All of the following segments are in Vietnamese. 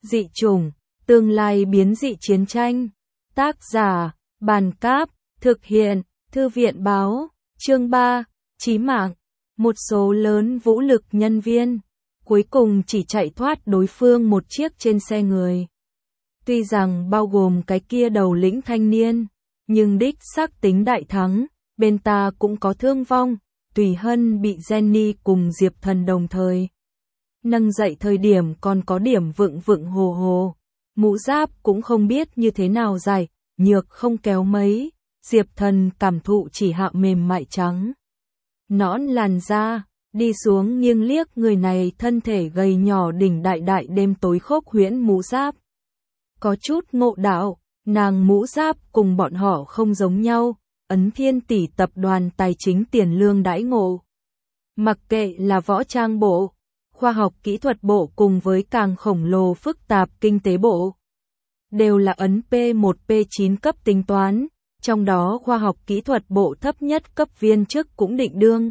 Dị chủng, tương lai biến dị chiến tranh. Tác giả, Bàn Cáp, thực hiện, Thư viện Báo, chương 3, chí mạng. Một số lớn vũ lực nhân viên, cuối cùng chỉ chạy thoát đối phương một chiếc trên xe người. Tuy rằng bao gồm cái kia đầu lĩnh thanh niên, nhưng đích xác tính đại thắng, bên ta cũng có thương vong, Tùy Hân bị Jenny cùng Diệp Thần đồng thời nâng dậy thời điểm còn có điểm vựng vựng hồ hồ. Mũ giáp cũng không biết như thế nào dài, nhược không kéo mấy, Diệp Thần cảm thụ chỉ hạ mềm mại trắng. Nõn làn da, đi xuống nghiêng liếc người này thân thể gầy nhỏ đỉnh đại đại đêm tối khốc huyễn mũ giáp. Có chút ngộ đạo, nàng mũ giáp cùng bọn họ không giống nhau, Ấn Thiên Tỷ tập đoàn tài chính tiền lương đãi ngộ. Mặc kệ là võ trang bộ, khoa học kỹ thuật bộ cùng với càng khổng lồ phức tạp kinh tế bộ, đều là ấn P1 P9 cấp tính toán, trong đó khoa học kỹ thuật bộ thấp nhất cấp viên chức cũng định đương.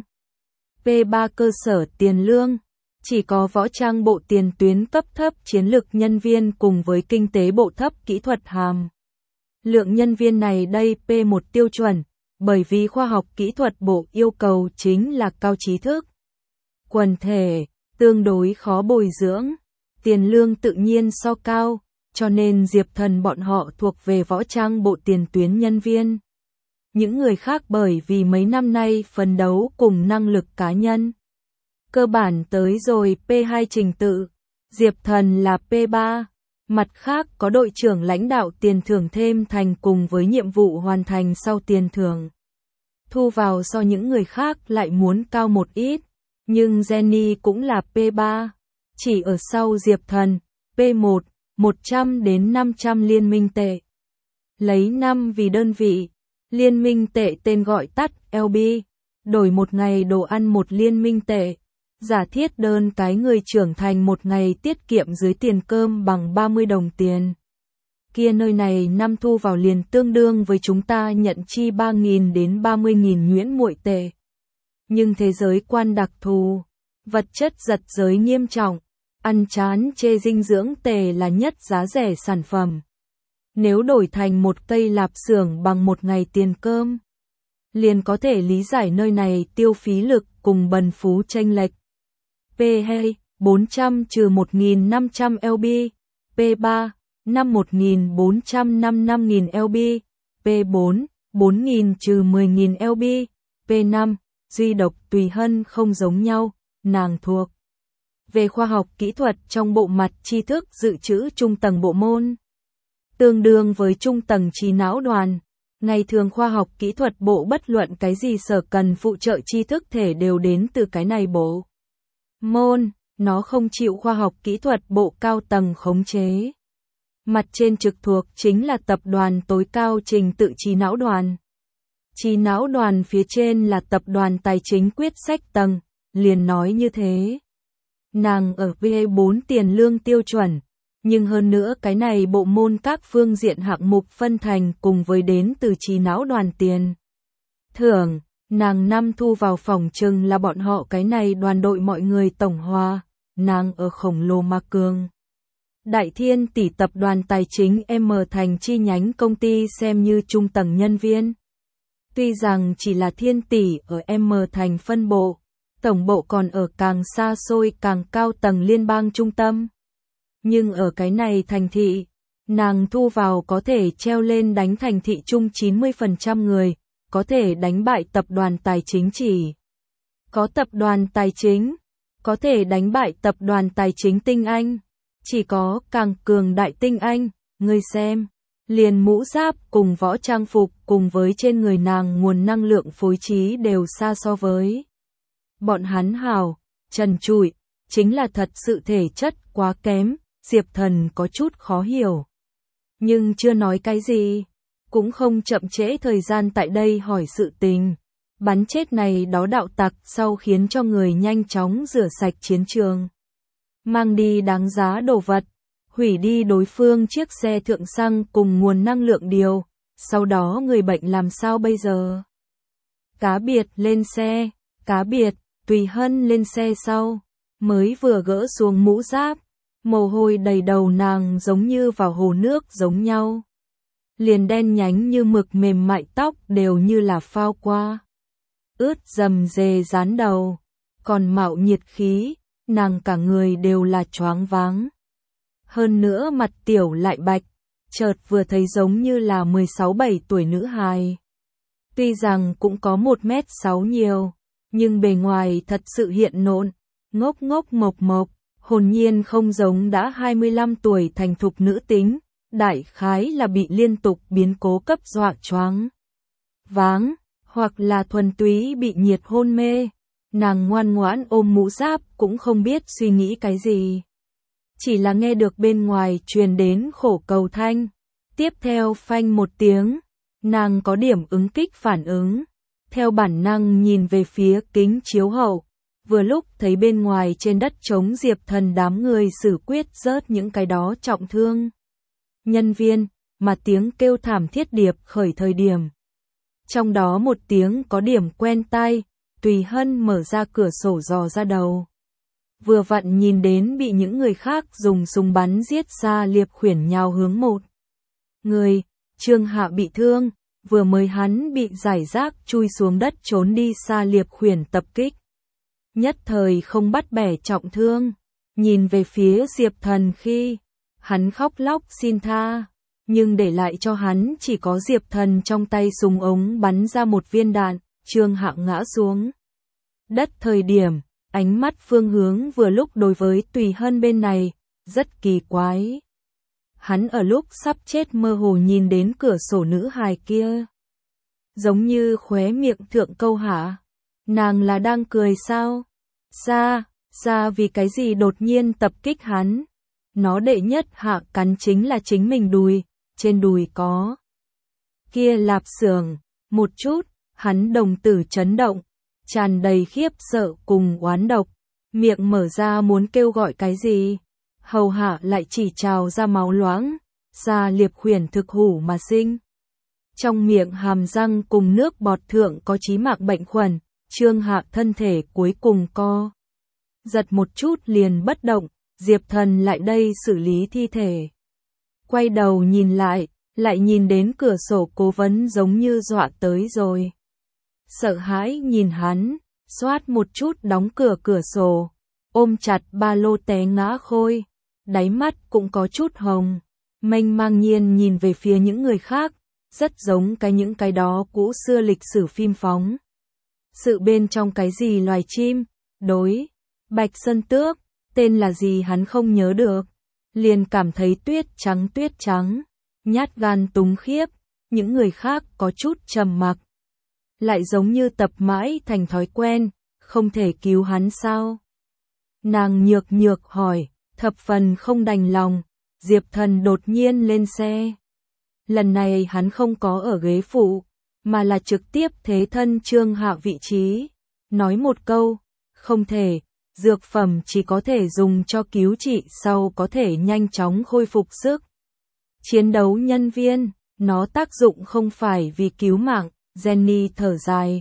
P3 cơ sở tiền lương, chỉ có võ trang bộ tiền tuyến cấp thấp chiến lực nhân viên cùng với kinh tế bộ thấp kỹ thuật hàm. Lượng nhân viên này đây P1 tiêu chuẩn, bởi vì khoa học kỹ thuật bộ yêu cầu chính là cao trí thức. Quần thể, tương đối khó bồi dưỡng, tiền lương tự nhiên so cao, cho nên Diệp Thần bọn họ thuộc về võ trang bộ tiền tuyến nhân viên. Những người khác bởi vì mấy năm nay phấn đấu cùng năng lực cá nhân, cơ bản tới rồi P2 trình tự, Diệp Thần là P3, mặt khác có đội trưởng lãnh đạo tiền thưởng thêm thành cùng với nhiệm vụ hoàn thành sau tiền thưởng. Thu vào so những người khác lại muốn cao một ít, nhưng Jenny cũng là P3, chỉ ở sau Diệp Thần, P1, 100 đến 500 liên minh tệ. Lấy năm vì đơn vị, liên minh tệ tên gọi tắt LB, đổi một ngày đồ ăn một liên minh tệ. Giả thiết đơn cái người trưởng thành một ngày tiết kiệm dưới tiền cơm bằng 30 đồng tiền. Kia nơi này năm thu vào liền tương đương với chúng ta nhận chi 3.000 đến 30.000 nhuyễn muội tệ. Nhưng thế giới quan đặc thù, vật chất giật giới nghiêm trọng, ăn chán chê dinh dưỡng tệ là nhất giá rẻ sản phẩm. Nếu đổi thành một cây lạp xưởng bằng một ngày tiền cơm, liền có thể lý giải nơi này tiêu phí lực cùng bần phú chênh lệch. P2, 400 trừ 1.500 LB, P3, năm 1.400 năm 5.000 LB, P4, 4.000 trừ 10.000 LB, P5, duy độc Tùy Hân không giống nhau, nàng thuộc về khoa học kỹ thuật trong bộ mặt tri thức dự trữ trung tầng bộ môn, tương đương với trung tầng trí não đoàn. Ngày thường khoa học kỹ thuật bộ bất luận cái gì sở cần phụ trợ tri thức thể đều đến từ cái này bộ môn, nó không chịu khoa học kỹ thuật bộ cao tầng khống chế. Mặt trên trực thuộc chính là tập đoàn tối cao trình tự trí não đoàn. Trí não đoàn phía trên là tập đoàn tài chính quyết sách tầng, liền nói như thế. Nàng ở V4 tiền lương tiêu chuẩn, nhưng hơn nữa cái này bộ môn các phương diện hạng mục phân thành cùng với đến từ trí não đoàn tiền thưởng, nàng năm thu vào phòng chừng là bọn họ cái này đoàn đội mọi người tổng hòa, nàng ở khổng lồ mà cường. Đại Thiên Tỷ tập đoàn tài chính M thành chi nhánh công ty xem như trung tầng nhân viên. Tuy rằng chỉ là Thiên Tỷ ở M thành phân bộ, tổng bộ còn ở càng xa xôi càng cao tầng liên bang trung tâm. Nhưng ở cái này thành thị, nàng thu vào có thể treo lên đánh thành thị chung 90% người, có thể đánh bại tập đoàn tài chính chỉ. Có tập đoàn tài chính, có thể đánh bại tập đoàn tài chính tinh anh, chỉ có càng cường đại tinh anh, ngươi xem. Liền mũ giáp cùng võ trang phục cùng với trên người nàng nguồn năng lượng phối trí đều xa so với bọn hắn hào, trần trụi, chính là thật sự thể chất quá kém, Diệp Thần có chút khó hiểu. Nhưng chưa nói cái gì, cũng không chậm trễ thời gian tại đây hỏi sự tình. Bắn chết này đó đạo tặc sau khiến cho người nhanh chóng rửa sạch chiến trường. Mang đi đáng giá đồ vật, hủy đi đối phương chiếc xe thượng xăng cùng nguồn năng lượng điều, sau đó người bệnh làm sao bây giờ? Cá biệt lên xe, cá biệt, Tùy Hân lên xe sau, mới vừa gỡ xuống mũ giáp, Mồ hôi đầy đầu nàng giống như vào hồ nước giống nhau. Liền đen nhánh như mực, mềm mại, tóc đều như là phao qua. Ướt rầm rề dán đầu, còn mạo nhiệt khí, nàng cả người đều là choáng váng. Hơn nữa mặt tiểu lại bạch, chợt vừa thấy giống như là 16-17 tuổi nữ hài. Tuy rằng cũng có 1m6 nhiều, nhưng bề ngoài thật sự hiện nộn, ngốc ngốc mộc mộc, hồn nhiên không giống đã 25 tuổi thành thục nữ tính, đại khái là bị liên tục biến cố cấp dọa choáng váng, hoặc là thuần túy bị nhiệt hôn mê. Nàng ngoan ngoãn ôm mũ giáp cũng không biết suy nghĩ cái gì. Chỉ là nghe được bên ngoài truyền đến khổ cầu thanh. Tiếp theo phanh một tiếng, nàng có điểm ứng kích phản ứng. Theo bản năng nhìn về phía kính chiếu hậu, vừa lúc thấy bên ngoài trên đất trống Diệp Thần đám người xử quyết rớt những cái đó trọng thương nhân viên, mà tiếng kêu thảm thiết điệp khởi thời điểm. Trong đó một tiếng có điểm quen tai, Tùy Hân mở ra cửa sổ dò ra đầu. Vừa vặn nhìn đến bị những người khác dùng súng bắn giết Sa Liệp Khuyển nhào hướng một người, Trương Hạ bị thương, vừa mới hắn bị giải rác chui xuống đất trốn đi Sa Liệp Khuyển tập kích. Nhất thời không bắt bẻ trọng thương, nhìn về phía Diệp Thần khi hắn khóc lóc xin tha, nhưng để lại cho hắn chỉ có Diệp Thần trong tay súng ống bắn ra một viên đạn. Trương Hạ ngã xuống đất thời điểm, ánh mắt phương hướng vừa lúc đối với Tùy Hân bên này, rất kỳ quái. Hắn ở lúc sắp chết mơ hồ nhìn đến cửa sổ nữ hài kia. Giống như khóe miệng thượng câu hả? Nàng là đang cười sao? Sa vì cái gì đột nhiên tập kích hắn? Nó đệ nhất hạ cắn chính là chính mình đùi, trên đùi có kia lạp xưởng, một chút, hắn đồng tử chấn động, tràn đầy khiếp sợ cùng oán độc, miệng mở ra muốn kêu gọi cái gì, hầu hạ lại chỉ trào ra máu loãng, Sa Liệp Khuyển thực hủ mà sinh. Trong miệng hàm răng cùng nước bọt thượng có chí mạng bệnh khuẩn, Trương Hạ thân thể cuối cùng co giật một chút liền bất động, Diệp Thần lại đây xử lý thi thể. Quay đầu nhìn lại nhìn đến cửa sổ Cố Vấn giống như dọa tới rồi. Sợ hãi nhìn hắn, xoát một chút đóng cửa sổ, ôm chặt ba lô té ngã khôi, đáy mắt cũng có chút hồng, mênh mang nhiên nhìn về phía những người khác, rất giống những cái đó cũ xưa lịch sử phim phóng. Sự bên trong cái gì loài chim, đối, Bạch Sơn Tước, tên là gì hắn không nhớ được, liền cảm thấy tuyết trắng, nhát gan túng khiếp, những người khác có chút trầm mặc. Lại giống như tập mãi thành thói quen, không thể cứu hắn sao? Nàng nhược hỏi, thập phần không đành lòng, Diệp Thần đột nhiên lên xe. Lần này hắn không có ở ghế phụ, mà là trực tiếp thế thân Trương Hạ vị trí. Nói một câu, không thể, dược phẩm chỉ có thể dùng cho cứu trị sau có thể nhanh chóng khôi phục sức. Chiến đấu nhân viên, nó tác dụng không phải vì cứu mạng. Jenny thở dài.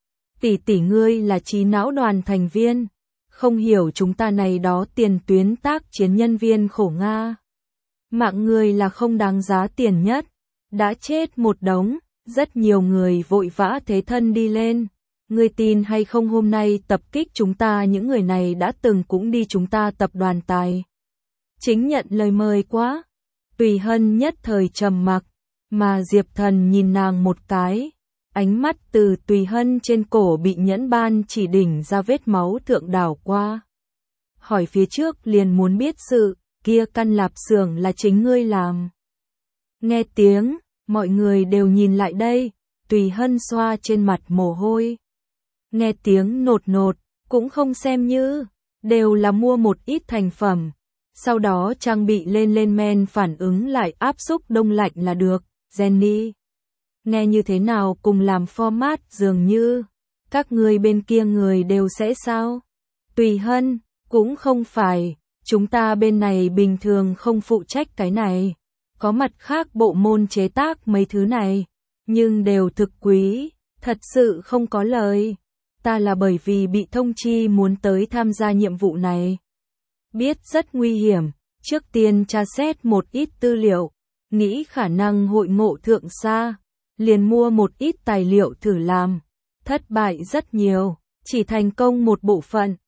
Tỷ ngươi là trí não đoàn thành viên, không hiểu chúng ta này đó tiền tuyến tác chiến nhân viên khổ Nga. Mạng người là không đáng giá tiền nhất, đã chết một đống, rất nhiều người vội vã thế thân đi lên. Ngươi tin hay không hôm nay tập kích chúng ta những người này đã từng cũng đi chúng ta tập đoàn tài. Chính nhận lời mời quá. Tùy Hân nhất thời trầm mặc, mà Diệp Thần nhìn nàng một cái. Ánh mắt từ Tùy Hân trên cổ bị nhẫn ban chỉ đỉnh ra vết máu thượng đảo qua. Hỏi phía trước liền muốn biết sự, kia căn lạp xưởng là chính ngươi làm. Nghe tiếng, mọi người đều nhìn lại đây, Tùy Hân xoa trên mặt mồ hôi. Nghe tiếng nột, cũng không xem như, đều là mua một ít thành phẩm. Sau đó trang bị lên men phản ứng lại áp xúc đông lạnh là được, Jenny. Nghe như thế nào cùng làm format dường như, các người bên kia người đều sẽ sao? Tùy Hân, cũng không phải, chúng ta bên này bình thường không phụ trách cái này, có mặt khác bộ môn chế tác mấy thứ này, nhưng đều thực quý, thật sự không có lời. Ta là bởi vì bị thông chi muốn tới tham gia nhiệm vụ này. Biết rất nguy hiểm, Trước tiên tra xét một ít tư liệu, nghĩ khả năng hội ngộ thượng xa, liền mua một ít tài liệu thử làm. Thất bại rất nhiều, chỉ thành công một bộ phận.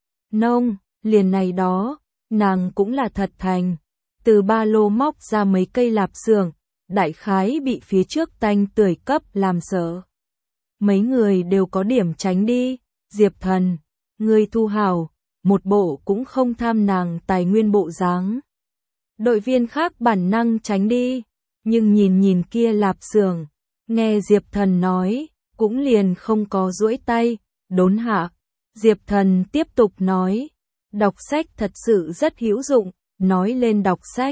Liền này đó, nàng cũng là thật thành. Từ ba lô móc ra mấy cây lạp xưởng, đại khái bị phía trước tanh tưởi cấp làm sợ. Mấy người đều có điểm tránh đi, Diệp Thần, người thu hào, một bộ cũng không tham nàng tài nguyên bộ dáng. Đội viên khác bản năng tránh đi, nhưng nhìn kia lạp xưởng, nghe Diệp Thần nói, cũng liền không có duỗi tay, đốn hạ. Diệp Thần tiếp tục nói, đọc sách thật sự rất hữu dụng, nói lên đọc sách.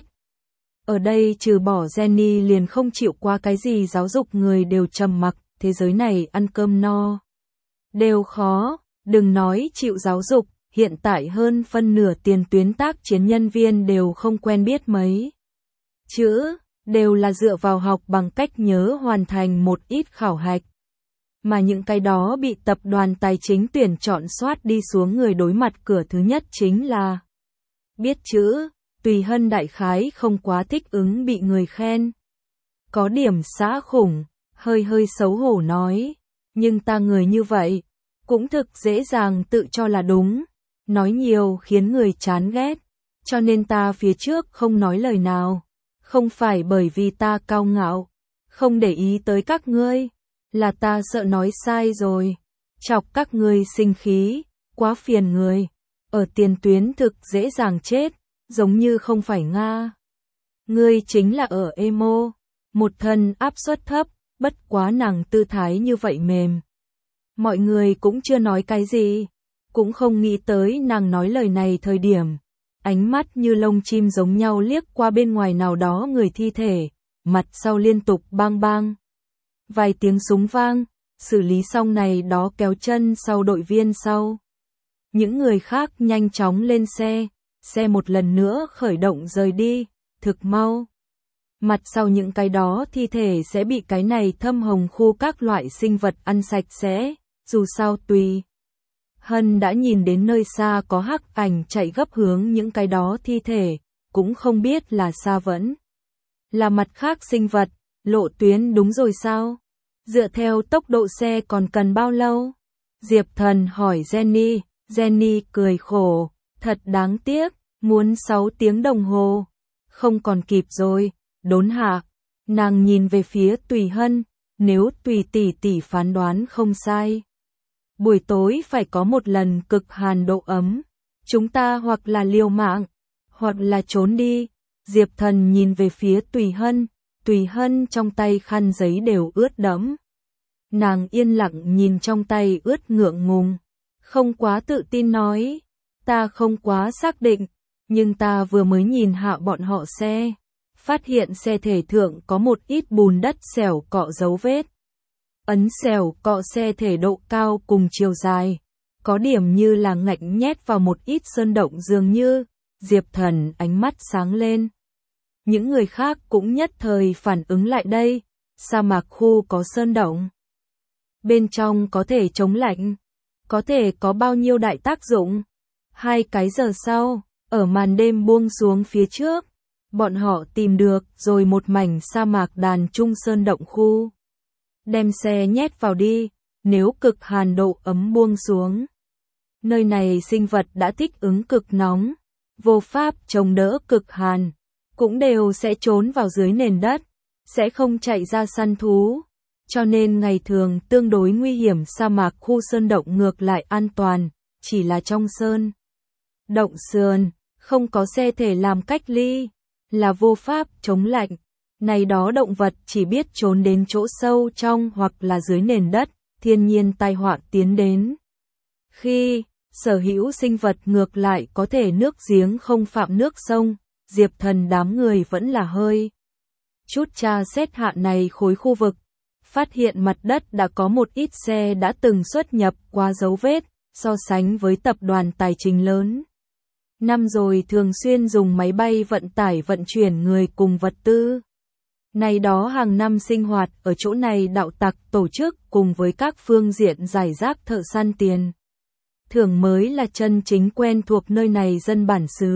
Ở đây trừ bỏ Jenny liền không chịu qua cái gì giáo dục, người đều trầm mặc, thế giới này ăn cơm no đều khó, đừng nói chịu giáo dục, hiện tại hơn phân nửa tiền tuyến tác chiến nhân viên đều không quen biết mấy chữ, đều là dựa vào học bằng cách nhớ hoàn thành một ít khảo hạch. Mà những cái đó bị tập đoàn tài chính tuyển chọn soát đi xuống người đối mặt cửa thứ nhất chính là biết chữ. Tùy Hân đại khái không quá thích ứng bị người khen. Có điểm xã khủng, hơi xấu hổ nói, nhưng ta người như vậy, cũng thực dễ dàng tự cho là đúng, nói nhiều khiến người chán ghét, cho nên ta phía trước không nói lời nào, không phải bởi vì ta cao ngạo, không để ý tới các ngươi, là ta sợ nói sai rồi, chọc các ngươi sinh khí, quá phiền người, ở tiền tuyến thực dễ dàng chết. Giống như không phải Nga. Ngươi chính là ở emo, một thân áp suất thấp, bất quá nàng tư thái như vậy mềm. Mọi người cũng chưa nói cái gì, cũng không nghĩ tới nàng nói lời này thời điểm. Ánh mắt như lông chim giống nhau liếc qua bên ngoài nào đó người thi thể, mặt sau liên tục bang bang. Vài tiếng súng vang, xử lý xong này đó kéo chân sau đội viên sau. Những người khác nhanh chóng lên xe. Xe một lần nữa khởi động rời đi, thực mau. Mặt sau những cái đó thi thể sẽ bị cái này thâm hồng khu các loại sinh vật ăn sạch sẽ, dù sao tùy. Hân đã nhìn đến nơi xa có hắc ảnh chạy gấp hướng những cái đó thi thể, cũng không biết là xa vẫn. Là mặt khác sinh vật, lộ tuyến đúng rồi sao? Dựa theo tốc độ xe còn cần bao lâu? Diệp Thần hỏi Jenny, Jenny cười khổ. Thật đáng tiếc, muốn 6 tiếng đồng hồ. Không còn kịp rồi, đốn hạ. Nàng nhìn về phía Tùy Hân, nếu Tùy tỷ phán đoán không sai. Buổi tối phải có một lần cực hàn độ ấm. Chúng ta hoặc là liều mạng, hoặc là trốn đi. Diệp Thần nhìn về phía Tùy Hân trong tay khăn giấy đều ướt đẫm. Nàng yên lặng nhìn trong tay ướt ngượng ngùng. Không quá tự tin nói. Ta không quá xác định, nhưng ta vừa mới nhìn hạ bọn họ xe, phát hiện xe thể thượng có một ít bùn đất xẻo cọ dấu vết. Ấn xẻo cọ xe thể độ cao cùng chiều dài, có điểm như là ngạnh nhét vào một ít sơn động dường như. Diệp Thần ánh mắt sáng lên. Những người khác cũng nhất thời phản ứng lại đây, sa mạc khu có sơn động. Bên trong có thể chống lạnh, có thể có bao nhiêu đại tác dụng. 2 cái giờ sau, ở màn đêm buông xuống phía trước, bọn họ tìm được rồi một mảnh sa mạc đàn trung sơn động khu. Đem xe nhét vào đi, nếu cực hàn độ ấm buông xuống. Nơi này sinh vật đã thích ứng cực nóng, vô pháp chống đỡ cực hàn, cũng đều sẽ trốn vào dưới nền đất, sẽ không chạy ra săn thú. Cho nên ngày thường tương đối nguy hiểm sa mạc khu sơn động ngược lại an toàn, chỉ là trong sơn động sườn, không có xe thể làm cách ly, là vô pháp chống lạnh. Này đó động vật chỉ biết trốn đến chỗ sâu trong hoặc là dưới nền đất, thiên nhiên tai họa tiến đến. Khi sở hữu sinh vật ngược lại có thể nước giếng không phạm nước sông, Diệp Thần đám người vẫn là hơi chút tra xét hạ này khối khu vực, phát hiện mặt đất đã có một ít xe đã từng xuất nhập qua dấu vết, so sánh với tập đoàn tài chính lớn. Năm rồi thường xuyên dùng máy bay vận tải vận chuyển người cùng vật tư. Này đó hàng năm sinh hoạt ở chỗ này đạo tặc tổ chức cùng với các phương diện giải rác thợ săn tiền. Thưởng mới là chân chính quen thuộc nơi này dân bản xứ,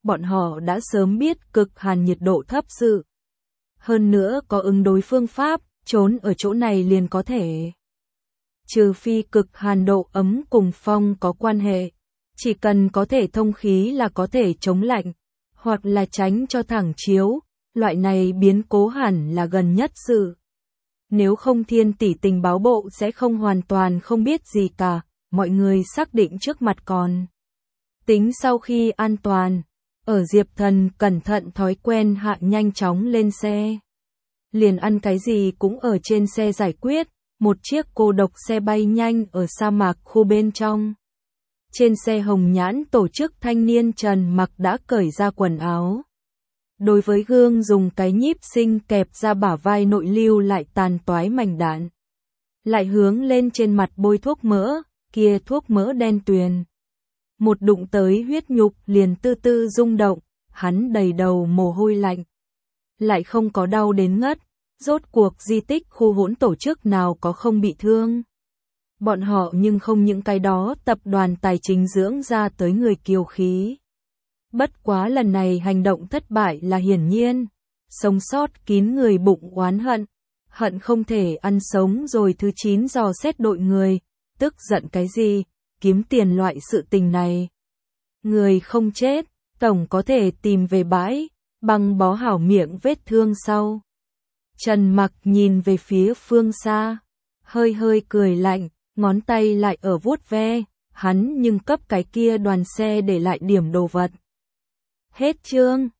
bọn họ đã sớm biết cực hàn nhiệt độ thấp sự. Hơn nữa có ứng đối phương pháp, trốn ở chỗ này liền có thể. Trừ phi cực hàn độ ấm cùng phong có quan hệ, chỉ cần có thể thông khí là có thể chống lạnh, hoặc là tránh cho thẳng chiếu, loại này biến cố hẳn là gần nhất sự. Nếu không Thiên tỷ tình báo bộ sẽ không hoàn toàn không biết gì cả, mọi người xác định trước mặt còn. Tính sau khi an toàn, ở Diệp Thần cẩn thận thói quen hạ nhanh chóng lên xe. Liền ăn cái gì cũng ở trên xe giải quyết, một chiếc cô độc xe bay nhanh ở sa mạc khu bên trong. Trên xe Hồng Nhãn tổ chức thanh niên Trần Mặc đã cởi ra quần áo. Đối với gương dùng cái nhíp xinh kẹp ra bả vai nội lưu lại tàn toái mảnh đạn. Lại hướng lên trên mặt bôi thuốc mỡ, kia thuốc mỡ đen tuyền. Một đụng tới huyết nhục liền tư tư rung động, hắn đầy đầu mồ hôi lạnh. Lại không có đau đến ngất, rốt cuộc di tích khu hỗn tổ chức nào có không bị thương. Bọn họ nhưng không những cái đó tập đoàn tài chính dưỡng ra tới người kiêu khí. Bất quá lần này hành động thất bại là hiển nhiên, sống sót kín người bụng oán hận, hận không thể ăn sống rồi thứ 9 dò xét đội người, tức giận cái gì, kiếm tiền loại sự tình này. Người không chết, tổng có thể tìm về bãi, băng bó hảo miệng vết thương sau. Trần Mặc nhìn về phía phương xa, hơi hơi cười lạnh, ngón tay lại ở vuốt ve, hắn nhưng cấp cái kia đoàn xe để lại điểm đồ vật. Hết chương.